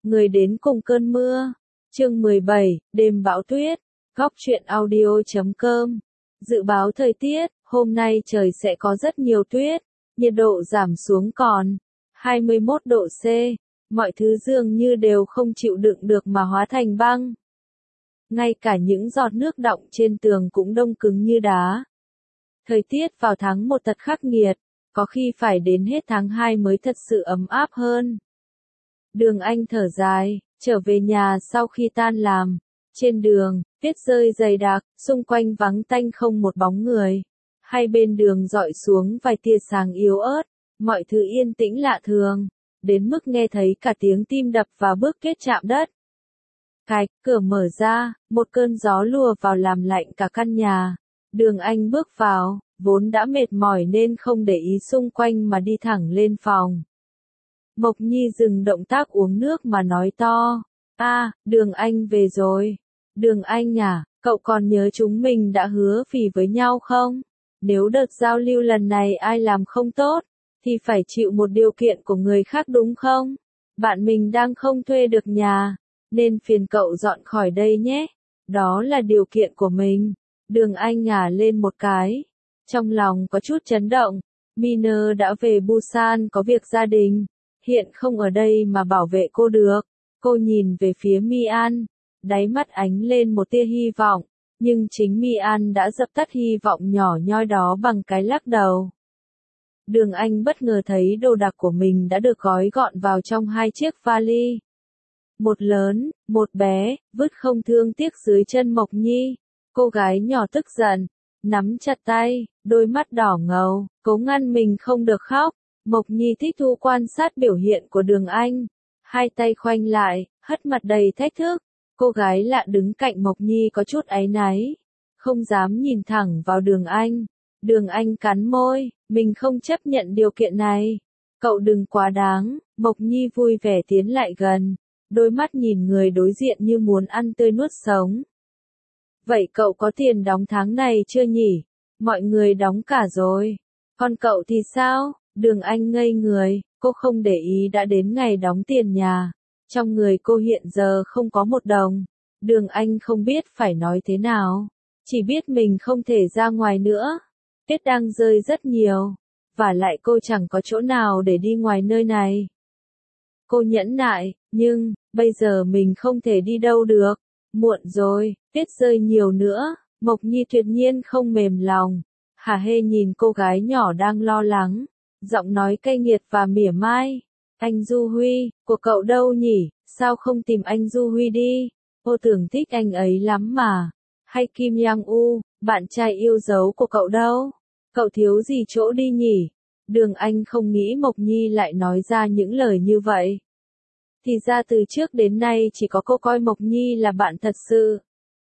Người đến cùng cơn mưa. Chương 17, đêm bão tuyết. Góc truyện audio.com. Dự báo thời tiết, hôm nay trời sẽ có rất nhiều tuyết, nhiệt độ giảm xuống còn 21 độ C. Mọi thứ dường như đều không chịu đựng được mà hóa thành băng. Ngay cả những giọt nước đọng trên tường cũng đông cứng như đá. Thời tiết vào tháng 1 thật khắc nghiệt, có khi phải đến hết tháng 2 mới thật sự ấm áp hơn. Đường Anh thở dài, trở về nhà sau khi tan làm. Trên đường, tuyết rơi dày đặc, xung quanh vắng tanh không một bóng người. Hai bên đường dọi xuống vài tia sáng yếu ớt, mọi thứ yên tĩnh lạ thường, đến mức nghe thấy cả tiếng tim đập và bước kết chạm đất. Cạch, cửa mở ra, một cơn gió lùa vào làm lạnh cả căn nhà. Đường Anh bước vào, vốn đã mệt mỏi nên không để ý xung quanh mà đi thẳng lên phòng. Mộc Nhi dừng động tác uống nước mà nói to. Đường Anh về rồi. Đường Anh à, cậu còn nhớ chúng mình đã hứa phì với nhau không? Nếu đợt giao lưu lần này ai làm không tốt, thì phải chịu một điều kiện của người khác đúng không? Bạn mình đang không thuê được nhà, nên phiền cậu dọn khỏi đây nhé. Đó là điều kiện của mình. Đường Anh ngả lên một cái. Trong lòng có chút chấn động. Miner đã về Busan có việc gia đình. Hiện không ở đây mà bảo vệ cô được. Cô nhìn về phía Mi-an. Đáy mắt ánh lên một tia hy vọng. Nhưng chính Mi-an đã dập tắt hy vọng nhỏ nhoi đó bằng cái lắc đầu. Đường Anh bất ngờ thấy đồ đạc của mình đã được gói gọn vào trong hai chiếc vali. Một lớn, một bé, vứt không thương tiếc dưới chân Mộc Nhi. Cô gái nhỏ tức giận, nắm chặt tay, đôi mắt đỏ ngầu, cố ngăn mình không được khóc. Mộc Nhi thích thú quan sát biểu hiện của Đường Anh. Hai tay khoanh lại, hất mặt đầy thách thức. Cô gái lạ đứng cạnh Mộc Nhi có chút áy náy. Không dám nhìn thẳng vào Đường Anh. Đường Anh cắn môi, mình không chấp nhận điều kiện này. Cậu đừng quá đáng. Mộc Nhi vui vẻ tiến lại gần. Đôi mắt nhìn người đối diện như muốn ăn tươi nuốt sống. Vậy cậu có tiền đóng tháng này chưa nhỉ? Mọi người đóng cả rồi. Còn cậu thì sao? Đường Anh ngây người, cô không để ý đã đến ngày đóng tiền nhà. Trong người cô hiện giờ không có một đồng. Đường Anh không biết phải nói thế nào. Chỉ biết mình không thể ra ngoài nữa. Tuyết đang rơi rất nhiều. Và lại cô chẳng có chỗ nào để đi ngoài nơi này. Cô nhẫn nại, nhưng, bây giờ mình không thể đi đâu được. Muộn rồi, tuyết rơi nhiều nữa. Mộc Nhi tuyệt nhiên không mềm lòng. Hà hê nhìn cô gái nhỏ đang lo lắng. Giọng nói cay nghiệt và mỉa mai. Anh Du Huy, của cậu đâu nhỉ? Sao không tìm anh Du Huy đi? Cô tưởng thích anh ấy lắm mà. Hay Kim Yang U, bạn trai yêu dấu của cậu đâu? Cậu thiếu gì chỗ đi nhỉ? Đường Anh không nghĩ Mộc Nhi lại nói ra những lời như vậy. Thì ra từ trước đến nay chỉ có cô coi Mộc Nhi là bạn thật sự.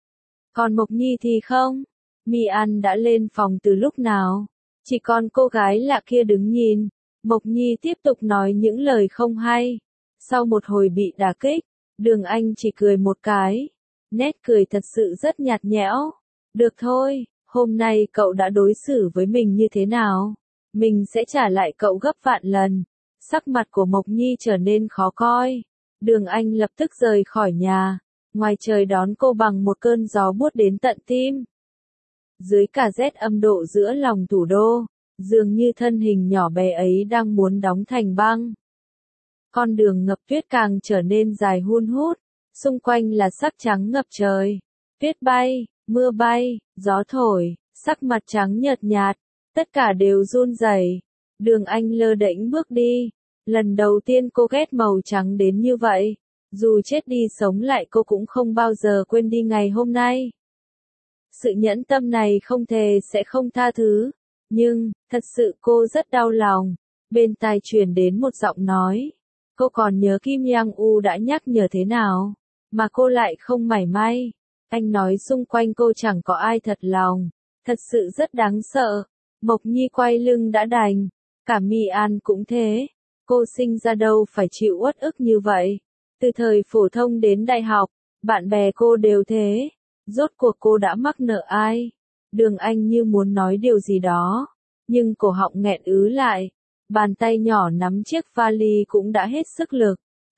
Còn Mộc Nhi thì không. Mi-an đã lên phòng từ lúc nào? Chỉ còn cô gái lạ kia đứng nhìn. Mộc Nhi tiếp tục nói những lời không hay. Sau một hồi bị đả kích, Đường Anh chỉ cười một cái. Nét cười thật sự rất nhạt nhẽo. Được thôi, hôm nay cậu đã đối xử với mình như thế nào? Mình sẽ trả lại cậu gấp vạn lần. Sắc mặt của Mộc Nhi trở nên khó coi. Đường Anh lập tức rời khỏi nhà. Ngoài trời đón cô bằng một cơn gió buốt đến tận tim. Dưới cả rét âm độ giữa lòng thủ đô, dường như thân hình nhỏ bé ấy đang muốn đóng thành băng. Con đường ngập tuyết càng trở nên dài hun hút, xung quanh là sắc trắng ngập trời. Tuyết bay, mưa bay, gió thổi, sắc mặt trắng nhợt nhạt, tất cả đều run rẩy. Đường Anh lơ đễnh bước đi. Lần đầu tiên cô ghét màu trắng đến như vậy. Dù chết đi sống lại cô cũng không bao giờ quên đi ngày hôm nay. Sự nhẫn tâm này không thề sẽ không tha thứ. Nhưng, thật sự cô rất đau lòng. Bên tai truyền đến một giọng nói. Cô còn nhớ Kim Yang U đã nhắc nhở thế nào? Mà cô lại không mảy may. Anh nói xung quanh cô chẳng có ai thật lòng. Thật sự rất đáng sợ. Mộc Nhi quay lưng đã đành. Cả Mi-an cũng thế. Cô sinh ra đâu phải chịu uất ức như vậy. Từ thời phổ thông đến đại học, bạn bè cô đều thế. Rốt cuộc cô đã mắc nợ ai? Đường Anh như muốn nói điều gì đó. Nhưng cổ họng nghẹn ứ lại. Bàn tay nhỏ nắm chiếc vali cũng đã hết sức lực.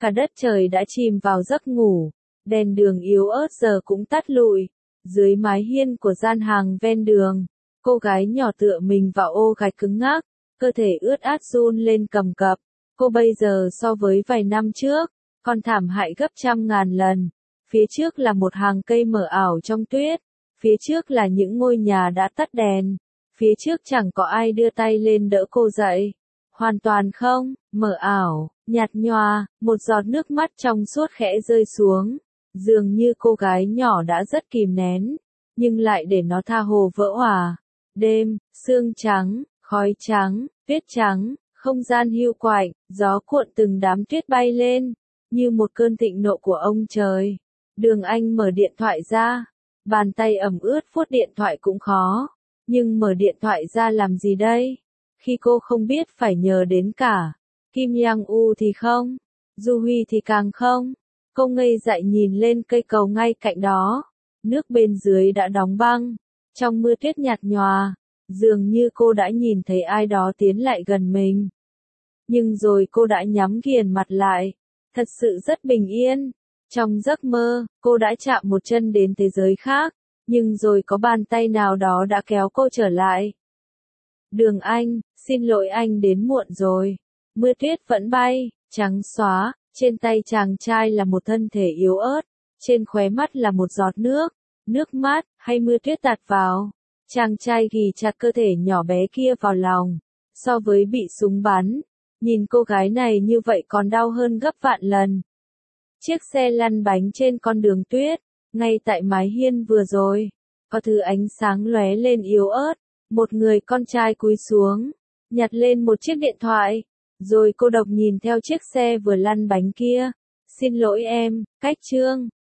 Cả đất trời đã chìm vào giấc ngủ, đèn đường yếu ớt giờ cũng tắt lụi. Dưới mái hiên của gian hàng ven đường, cô gái nhỏ tựa mình vào ô gạch cứng ngắc, cơ thể ướt át run lên cầm cập. Cô bây giờ so với vài năm trước, còn thảm hại gấp trăm ngàn lần. Phía trước là một hàng cây mờ ảo trong tuyết, phía trước là những ngôi nhà đã tắt đèn, phía trước chẳng có ai đưa tay lên đỡ cô dậy. Hoàn toàn không, mờ ảo, nhạt nhòa, một giọt nước mắt trong suốt khẽ rơi xuống. Dường như cô gái nhỏ đã rất kìm nén, nhưng lại để nó tha hồ vỡ òa. Đêm, sương trắng, khói trắng, tuyết trắng, không gian hiu quạnh, gió cuộn từng đám tuyết bay lên, như một cơn thịnh nộ của ông trời. Đường Anh mở điện thoại ra, bàn tay ẩm ướt vuốt điện thoại cũng khó, nhưng mở điện thoại ra làm gì đây? Khi cô không biết phải nhờ đến cả Kim Yang U thì không, Du Huy thì càng không. Cô ngây dại nhìn lên cây cầu ngay cạnh đó, nước bên dưới đã đóng băng, trong mưa tuyết nhạt nhòa, dường như cô đã nhìn thấy ai đó tiến lại gần mình. Nhưng rồi cô đã nhắm nghiền mặt lại, thật sự rất bình yên. Trong giấc mơ, cô đã chạm một chân đến thế giới khác, nhưng rồi có bàn tay nào đó đã kéo cô trở lại. Đường Anh, xin lỗi anh đến muộn rồi. Mưa tuyết vẫn bay, trắng xóa, trên tay chàng trai là một thân thể yếu ớt, trên khóe mắt là một giọt nước mắt, hay mưa tuyết tạt vào. Chàng trai ghì chặt cơ thể nhỏ bé kia vào lòng, so với bị súng bắn, nhìn cô gái này như vậy còn đau hơn gấp vạn lần. Chiếc xe lăn bánh trên con đường tuyết, ngay tại mái hiên vừa rồi, có thứ ánh sáng lóe lên yếu ớt, một người con trai cúi xuống, nhặt lên một chiếc điện thoại, rồi cô độc nhìn theo chiếc xe vừa lăn bánh kia. Xin lỗi em, cách chương.